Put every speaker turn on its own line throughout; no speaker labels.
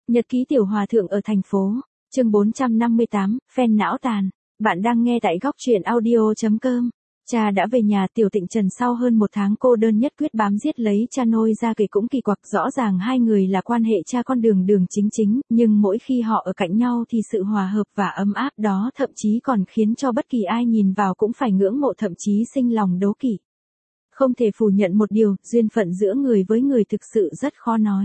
Nhật ký tiểu hòa thượng ở thành phố. Chương 458, fan não tàn. Bạn đang nghe tại góc truyện audio.com. Cha đã về nhà. Tiểu Tịnh Trần sau hơn một tháng cô đơn nhất quyết bám giết lấy cha nôi ra kể cũng kỳ quặc. Rõ ràng hai người là quan hệ cha con đường đường chính chính, nhưng mỗi khi họ ở cạnh nhau thì sự hòa hợp và ấm áp đó thậm chí còn khiến cho bất kỳ ai nhìn vào cũng phải ngưỡng mộ, thậm chí sinh lòng đố kỵ. Không thể phủ nhận một điều, duyên phận giữa người với người thực sự rất khó nói.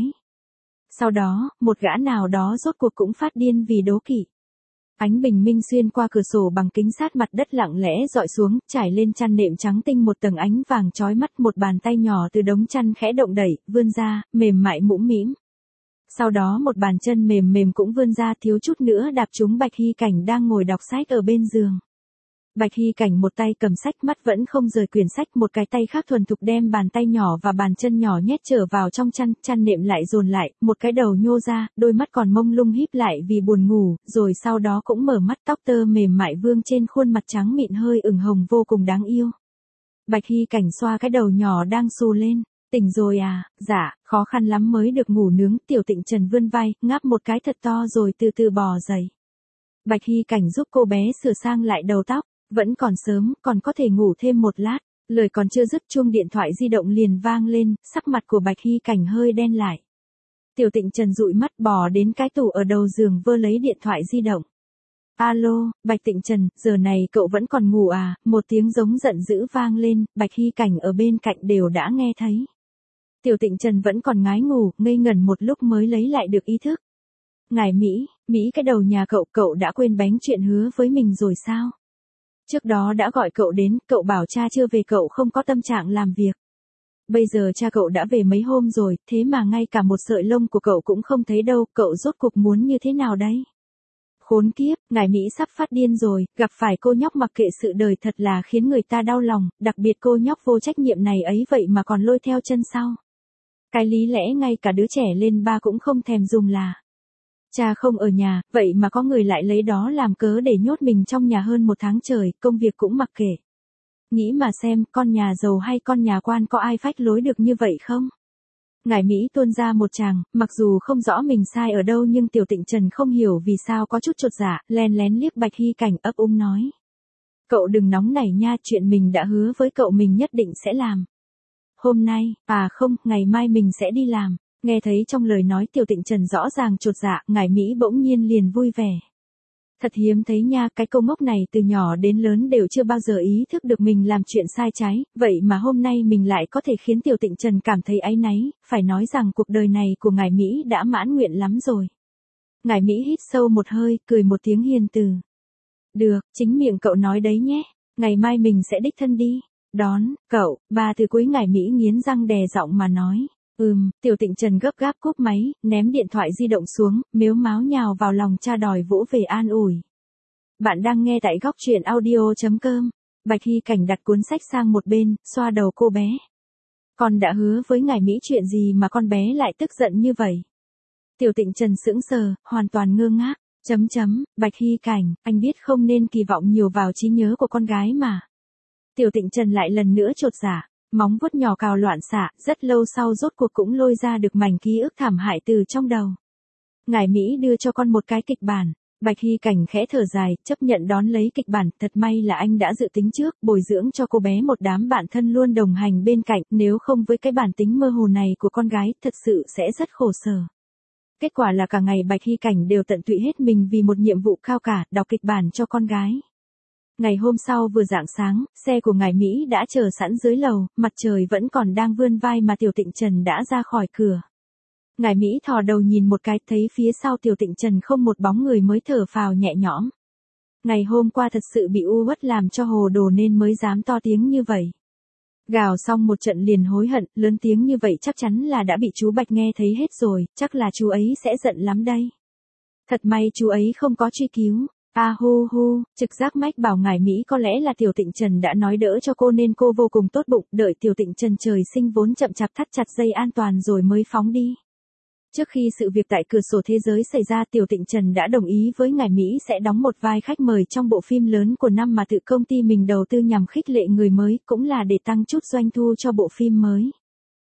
Sau đó, một gã nào đó rốt cuộc cũng phát điên vì đố kỵ. Ánh bình minh xuyên qua cửa sổ bằng kính sát mặt đất lặng lẽ dọi xuống, trải lên chăn nệm trắng tinh một tầng ánh vàng chói mắt. Một bàn tay nhỏ từ đống chăn khẽ động đẩy, vươn ra, mềm mại mũm mĩm. Sau đó một bàn chân mềm mềm cũng vươn ra, thiếu chút nữa đạp trúng Bạch Hy Cảnh đang ngồi đọc sách ở bên giường. Bạch Hy Cảnh một tay cầm sách, mắt vẫn không rời quyển sách, một cái tay khác thuần thục đem bàn tay nhỏ và bàn chân nhỏ nhét trở vào trong chăn nệm lại dồn lại, một cái đầu nhô ra, đôi mắt còn mông lung híp lại vì buồn ngủ, rồi sau đó cũng mở mắt, tóc tơ mềm mại vương trên khuôn mặt trắng mịn hơi ửng hồng vô cùng đáng yêu. Bạch Hy Cảnh xoa cái đầu nhỏ đang xù lên. Tỉnh rồi à? Dạ, khó khăn lắm mới được ngủ nướng. Tiểu Tịnh Trần vươn vai, ngáp một cái thật to rồi từ từ bò dậy. Bạch Hy Cảnh giúp cô bé sửa sang lại đầu tóc. Vẫn còn sớm, còn có thể ngủ thêm một lát. Lời còn chưa dứt chuông điện thoại di động liền vang lên, sắc mặt của Bạch Hy Cảnh hơi đen lại. Tiểu Tịnh Trần dụi mắt bò đến cái tủ ở đầu giường vơ lấy điện thoại di động. Alo, Bạch Tịnh Trần, giờ này cậu vẫn còn ngủ à? Một tiếng giống giận dữ vang lên, Bạch Hy Cảnh ở bên cạnh đều đã nghe thấy. Tiểu Tịnh Trần vẫn còn ngái ngủ, ngây ngẩn một lúc mới lấy lại được ý thức. Ngài Mỹ cái đầu nhà cậu đã quên bánh chuyện hứa với mình rồi sao? Trước đó đã gọi cậu đến, cậu bảo cha chưa về, cậu không có tâm trạng làm việc. Bây giờ cha cậu đã về mấy hôm rồi, thế mà ngay cả một sợi lông của cậu cũng không thấy đâu, cậu rốt cuộc muốn như thế nào đấy? Khốn kiếp, ngài Mỹ sắp phát điên rồi, gặp phải cô nhóc mặc kệ sự đời thật là khiến người ta đau lòng, đặc biệt cô nhóc vô trách nhiệm này ấy vậy mà còn lôi theo chân sau. Cái lý lẽ ngay cả đứa trẻ lên ba cũng không thèm dùng là. Cha không ở nhà, vậy mà có người lại lấy đó làm cớ để nhốt mình trong nhà hơn một tháng trời, công việc cũng mặc kệ. Nghĩ mà xem, con nhà giàu hay con nhà quan có ai phách lối được như vậy không? Ngài Mỹ tuôn ra một tràng, mặc dù không rõ mình sai ở đâu nhưng Tiểu Tịnh Trần không hiểu vì sao có chút chột dạ, len lén liếc Bạch Hy Cảnh ấp úng nói. Cậu đừng nóng nảy nha, chuyện mình đã hứa với cậu mình nhất định sẽ làm. Hôm nay, không, ngày mai mình sẽ đi làm. Nghe thấy trong lời nói Tiểu Tịnh Trần rõ ràng chột dạ, ngài Mỹ bỗng nhiên liền vui vẻ. Thật hiếm thấy nha, cái cô ngốc này từ nhỏ đến lớn đều chưa bao giờ ý thức được mình làm chuyện sai trái, vậy mà hôm nay mình lại có thể khiến Tiểu Tịnh Trần cảm thấy áy náy, phải nói rằng cuộc đời này của ngài Mỹ đã mãn nguyện lắm rồi. Ngài Mỹ hít sâu một hơi, cười một tiếng hiền từ. Được, chính miệng cậu nói đấy nhé, ngày mai mình sẽ đích thân đi, đón, cậu, ba từ cuối ngài Mỹ nghiến răng đè giọng mà nói. Tiểu Tịnh Trần gấp gáp cúp máy, ném điện thoại di động xuống, mếu máo nhào vào lòng cha đòi vỗ về an ủi. Bạn đang nghe tại góc truyện audio.com. Bạch Hy Cảnh đặt cuốn sách sang một bên, xoa đầu cô bé. Con đã hứa với ngài Mỹ chuyện gì mà con bé lại tức giận như vậy? Tiểu Tịnh Trần sững sờ, hoàn toàn ngơ ngác. Bạch Hy Cảnh, anh biết không nên kỳ vọng nhiều vào trí nhớ của con gái mà. Tiểu Tịnh Trần lại lần nữa chột dạ. Móng vuốt nhỏ cào loạn xạ, rất lâu sau rốt cuộc cũng lôi ra được mảnh ký ức thảm hại từ trong đầu. Ngài Mỹ đưa cho con một cái kịch bản. Bạch Hy Cảnh khẽ thở dài, chấp nhận đón lấy kịch bản. Thật may là anh đã dự tính trước, bồi dưỡng cho cô bé một đám bạn thân luôn đồng hành bên cạnh, nếu không với cái bản tính mơ hồ này của con gái, thật sự sẽ rất khổ sở. Kết quả là cả ngày Bạch Hy Cảnh đều tận tụy hết mình vì một nhiệm vụ cao cả, đọc kịch bản cho con gái. Ngày hôm sau vừa rạng sáng, xe của ngài Mỹ đã chờ sẵn dưới lầu, mặt trời vẫn còn đang vươn vai mà Tiểu Tịnh Trần đã ra khỏi cửa. Ngài Mỹ thò đầu nhìn một cái, thấy phía sau Tiểu Tịnh Trần không một bóng người mới thở phào nhẹ nhõm. Ngày hôm qua thật sự bị u uất làm cho hồ đồ nên mới dám to tiếng như vậy. Gào xong một trận liền hối hận, lớn tiếng như vậy chắc chắn là đã bị chú Bạch nghe thấy hết rồi, chắc là chú ấy sẽ giận lắm đây. Thật may chú ấy không có truy cứu. Trực giác mách bảo ngài Mỹ có lẽ là Tiểu Tịnh Trần đã nói đỡ cho cô nên cô vô cùng tốt bụng, đợi Tiểu Tịnh Trần trời sinh vốn chậm chạp thắt chặt dây an toàn rồi mới phóng đi. Trước khi sự việc tại cửa sổ thế giới xảy ra, Tiểu Tịnh Trần đã đồng ý với ngài Mỹ sẽ đóng một vai khách mời trong bộ phim lớn của năm mà tự công ty mình đầu tư nhằm khích lệ người mới, cũng là để tăng chút doanh thu cho bộ phim mới.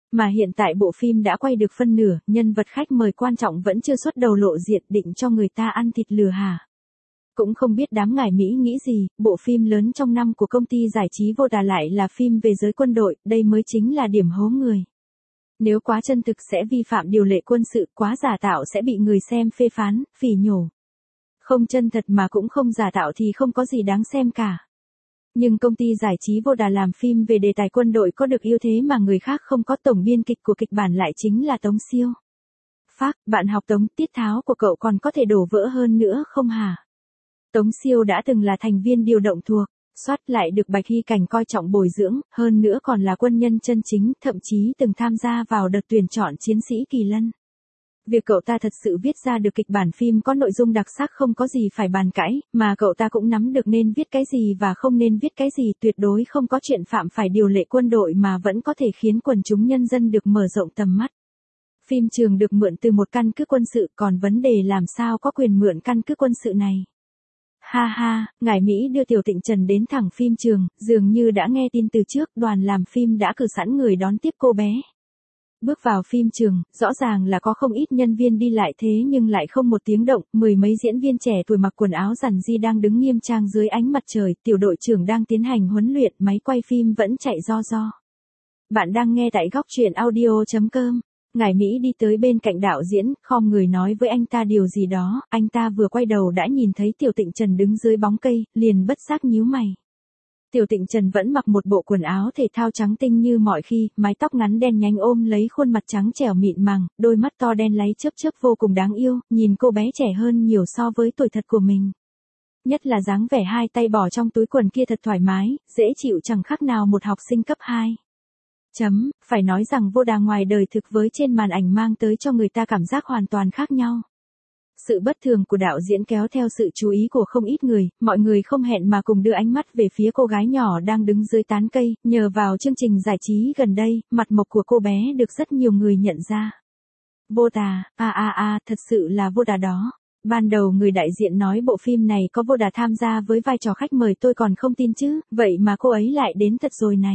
Mà hiện tại bộ phim đã quay được phân nửa, nhân vật khách mời quan trọng vẫn chưa xuất đầu lộ diện, định cho người ta ăn thịt lừa hả? Cũng không biết đám ngải Mỹ nghĩ gì, bộ phim lớn trong năm của công ty giải trí Vô Đà lại là phim về giới quân đội, đây mới chính là điểm hố người. Nếu quá chân thực sẽ vi phạm điều lệ quân sự, quá giả tạo sẽ bị người xem phê phán, phỉ nhổ. Không chân thật mà cũng không giả tạo thì không có gì đáng xem cả. Nhưng công ty giải trí Vô Đà làm phim về đề tài quân đội có được ưu thế mà người khác không có. Tổng biên kịch của kịch bản lại chính là Tống Siêu. Phác, bạn học Tống, tiết tháo của cậu còn có thể đổ vỡ hơn nữa không hả? Tống Siêu đã từng là thành viên điều động thuộc, soát lại được Bạch Hy Cảnh coi trọng bồi dưỡng, hơn nữa còn là quân nhân chân chính, thậm chí từng tham gia vào đợt tuyển chọn chiến sĩ Kỳ Lân. Việc cậu ta thật sự viết ra được kịch bản phim có nội dung đặc sắc không có gì phải bàn cãi, mà cậu ta cũng nắm được nên viết cái gì và không nên viết cái gì, tuyệt đối không có chuyện phạm phải điều lệ quân đội mà vẫn có thể khiến quần chúng nhân dân được mở rộng tầm mắt. Phim trường được mượn từ một căn cứ quân sự, còn vấn đề làm sao có quyền mượn căn cứ quân sự này. Ha ha, ngải Mỹ đưa Tiểu Tịnh Trần đến thẳng phim trường, dường như đã nghe tin từ trước, đoàn làm phim đã cử sẵn người đón tiếp cô bé. Bước vào phim trường, rõ ràng là có không ít nhân viên đi lại thế nhưng lại không một tiếng động, mười mấy diễn viên trẻ tuổi mặc quần áo rằn ri đang đứng nghiêm trang dưới ánh mặt trời, tiểu đội trưởng đang tiến hành huấn luyện, máy quay phim vẫn chạy ro ro. Bạn đang nghe tại góc truyện audio.com. Ngải Mỹ đi tới bên cạnh đạo diễn, khom người nói với anh ta điều gì đó, anh ta vừa quay đầu đã nhìn thấy Tiểu Tịnh Trần đứng dưới bóng cây, liền bất giác nhíu mày. Tiểu Tịnh Trần vẫn mặc một bộ quần áo thể thao trắng tinh như mọi khi, mái tóc ngắn đen nhánh ôm lấy khuôn mặt trắng trẻo mịn màng, đôi mắt to đen láy chớp chớp vô cùng đáng yêu, nhìn cô bé trẻ hơn nhiều so với tuổi thật của mình. Nhất là dáng vẻ hai tay bỏ trong túi quần kia thật thoải mái, dễ chịu chẳng khác nào một học sinh cấp 2. Phải nói rằng Vô Đà ngoài đời thực với trên màn ảnh mang tới cho người ta cảm giác hoàn toàn khác nhau. Sự bất thường của đạo diễn kéo theo sự chú ý của không ít người, mọi người không hẹn mà cùng đưa ánh mắt về phía cô gái nhỏ đang đứng dưới tán cây, nhờ vào chương trình giải trí gần đây, mặt mộc của cô bé được rất nhiều người nhận ra. Vô Đà, thật sự là Vô Đà đó. Ban đầu người đại diện nói bộ phim này có Vô Đà tham gia với vai trò khách mời tôi còn không tin chứ, vậy mà cô ấy lại đến thật rồi này.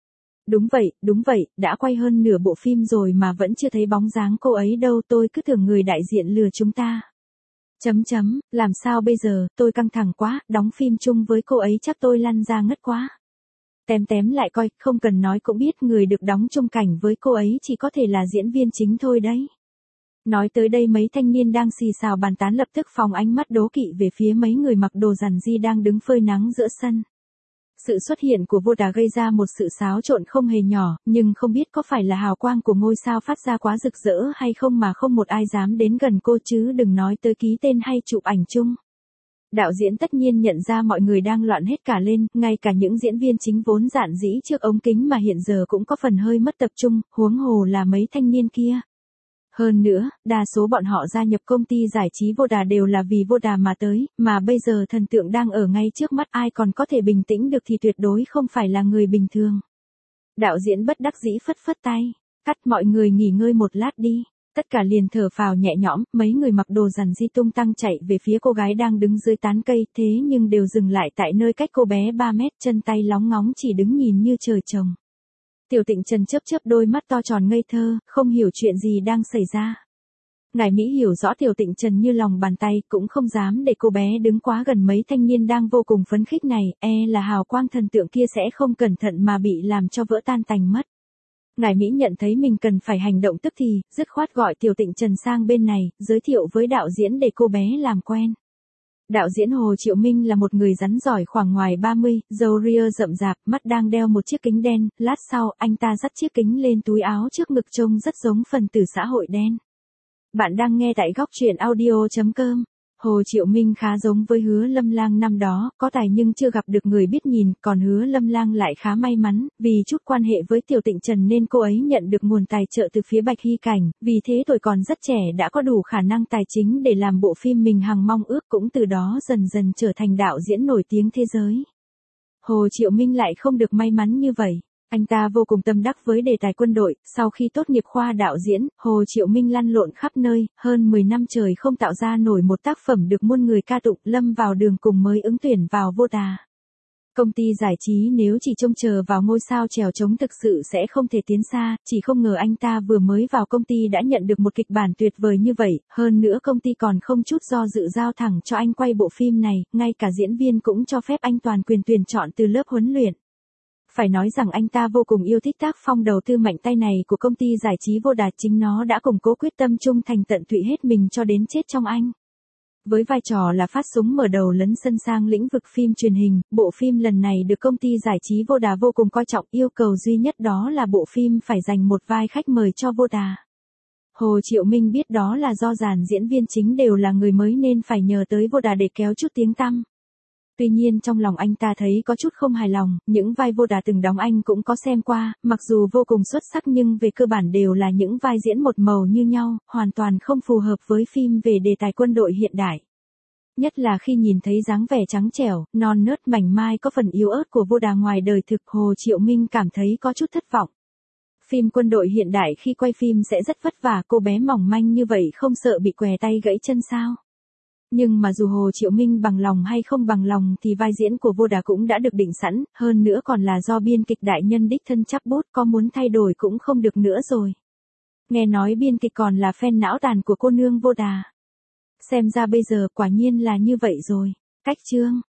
Đúng vậy, đã quay hơn nửa bộ phim rồi mà vẫn chưa thấy bóng dáng cô ấy đâu, tôi cứ tưởng người đại diện lừa chúng ta. Làm sao bây giờ, tôi căng thẳng quá, đóng phim chung với cô ấy chắc tôi lăn ra ngất quá. Tém lại coi, không cần nói cũng biết người được đóng chung cảnh với cô ấy chỉ có thể là diễn viên chính thôi đấy. Nói tới đây mấy thanh niên đang xì xào bàn tán lập tức phóng ánh mắt đố kỵ về phía mấy người mặc đồ rằn ri đang đứng phơi nắng giữa sân. Sự xuất hiện của Vô Đà gây ra một sự xáo trộn không hề nhỏ, nhưng không biết có phải là hào quang của ngôi sao phát ra quá rực rỡ hay không mà không một ai dám đến gần cô chứ đừng nói tới ký tên hay chụp ảnh chung. Đạo diễn tất nhiên nhận ra mọi người đang loạn hết cả lên, ngay cả những diễn viên chính vốn giản dĩ trước ống kính mà hiện giờ cũng có phần hơi mất tập trung, huống hồ là mấy thanh niên kia. Hơn nữa, đa số bọn họ gia nhập công ty giải trí Vô Đà đều là vì Vô Đà mà tới, mà bây giờ thần tượng đang ở ngay trước mắt ai còn có thể bình tĩnh được thì tuyệt đối không phải là người bình thường. Đạo diễn bất đắc dĩ phất phất tay, cắt mọi người nghỉ ngơi một lát đi. Tất cả liền thở phào nhẹ nhõm, mấy người mặc đồ rằn ri tung tăng chạy về phía cô gái đang đứng dưới tán cây, thế nhưng đều dừng lại tại nơi cách cô bé 3 mét, chân tay lóng ngóng chỉ đứng nhìn như trời trồng. Tiểu Tịnh Trần chớp chớp đôi mắt to tròn ngây thơ, không hiểu chuyện gì đang xảy ra. Ngải Mỹ hiểu rõ Tiểu Tịnh Trần như lòng bàn tay, cũng không dám để cô bé đứng quá gần mấy thanh niên đang vô cùng phấn khích này, là hào quang thần tượng kia sẽ không cẩn thận mà bị làm cho vỡ tan tành mất. Ngải Mỹ nhận thấy mình cần phải hành động tức thì, dứt khoát gọi Tiểu Tịnh Trần sang bên này, giới thiệu với đạo diễn để cô bé làm quen. Đạo diễn Hồ Triệu Minh là một người rắn giỏi khoảng ngoài 30, râu ria rậm rạp, mắt đang đeo một chiếc kính đen, lát sau anh ta dắt chiếc kính lên túi áo trước ngực trông rất giống phần tử xã hội đen. Bạn đang nghe tại góc truyện audio.com. Hồ Triệu Minh khá giống với Hứa Lâm Lang năm đó, có tài nhưng chưa gặp được người biết nhìn, còn Hứa Lâm Lang lại khá may mắn, vì chút quan hệ với Tiểu Tịnh Trần nên cô ấy nhận được nguồn tài trợ từ phía Bạch Hy Cảnh, vì thế tuổi còn rất trẻ đã có đủ khả năng tài chính để làm bộ phim mình hằng mong ước, cũng từ đó dần dần trở thành đạo diễn nổi tiếng thế giới. Hồ Triệu Minh lại không được may mắn như vậy. Anh ta vô cùng tâm đắc với đề tài quân đội, sau khi tốt nghiệp khoa đạo diễn, Hồ Triệu Minh lăn lộn khắp nơi, hơn 10 năm trời không tạo ra nổi một tác phẩm được muôn người ca tụng, lâm vào đường cùng mới ứng tuyển vào Vô Đà. Công ty giải trí nếu chỉ trông chờ vào ngôi sao trèo trống thực sự sẽ không thể tiến xa, chỉ không ngờ anh ta vừa mới vào công ty đã nhận được một kịch bản tuyệt vời như vậy, hơn nữa công ty còn không chút do dự giao thẳng cho anh quay bộ phim này, ngay cả diễn viên cũng cho phép anh toàn quyền tuyển chọn từ lớp huấn luyện. Phải nói rằng anh ta vô cùng yêu thích tác phong đầu tư mạnh tay này của công ty giải trí Vô Đà, chính nó đã củng cố quyết tâm trung thành tận tụy hết mình cho đến chết trong anh. Với vai trò là phát súng mở đầu lấn sân sang lĩnh vực phim truyền hình, bộ phim lần này được công ty giải trí Vô Đà vô cùng coi trọng, yêu cầu duy nhất đó là bộ phim phải dành một vai khách mời cho Vô Đà. Hồ Triệu Minh biết đó là do dàn diễn viên chính đều là người mới nên phải nhờ tới Vô Đà để kéo chút tiếng tăm. Tuy nhiên trong lòng anh ta thấy có chút không hài lòng, những vai Vô Đà từng đóng anh cũng có xem qua, mặc dù vô cùng xuất sắc nhưng về cơ bản đều là những vai diễn một màu như nhau, hoàn toàn không phù hợp với phim về đề tài quân đội hiện đại. Nhất là khi nhìn thấy dáng vẻ trắng trẻo, non nớt mảnh mai có phần yếu ớt của Vô Đà ngoài đời thực, Hồ Triệu Minh cảm thấy có chút thất vọng. Phim quân đội hiện đại khi quay phim sẽ rất vất vả, cô bé mỏng manh như vậy không sợ bị què tay gãy chân sao? Nhưng mà dù Hồ Triệu Minh bằng lòng hay không bằng lòng thì vai diễn của Vô Đà cũng đã được định sẵn, hơn nữa còn là do biên kịch đại nhân đích thân chắp bút, có muốn thay đổi cũng không được nữa rồi. Nghe nói biên kịch còn là fan não tàn của cô nương Vô Đà. Xem ra bây giờ quả nhiên là như vậy rồi. Cách chương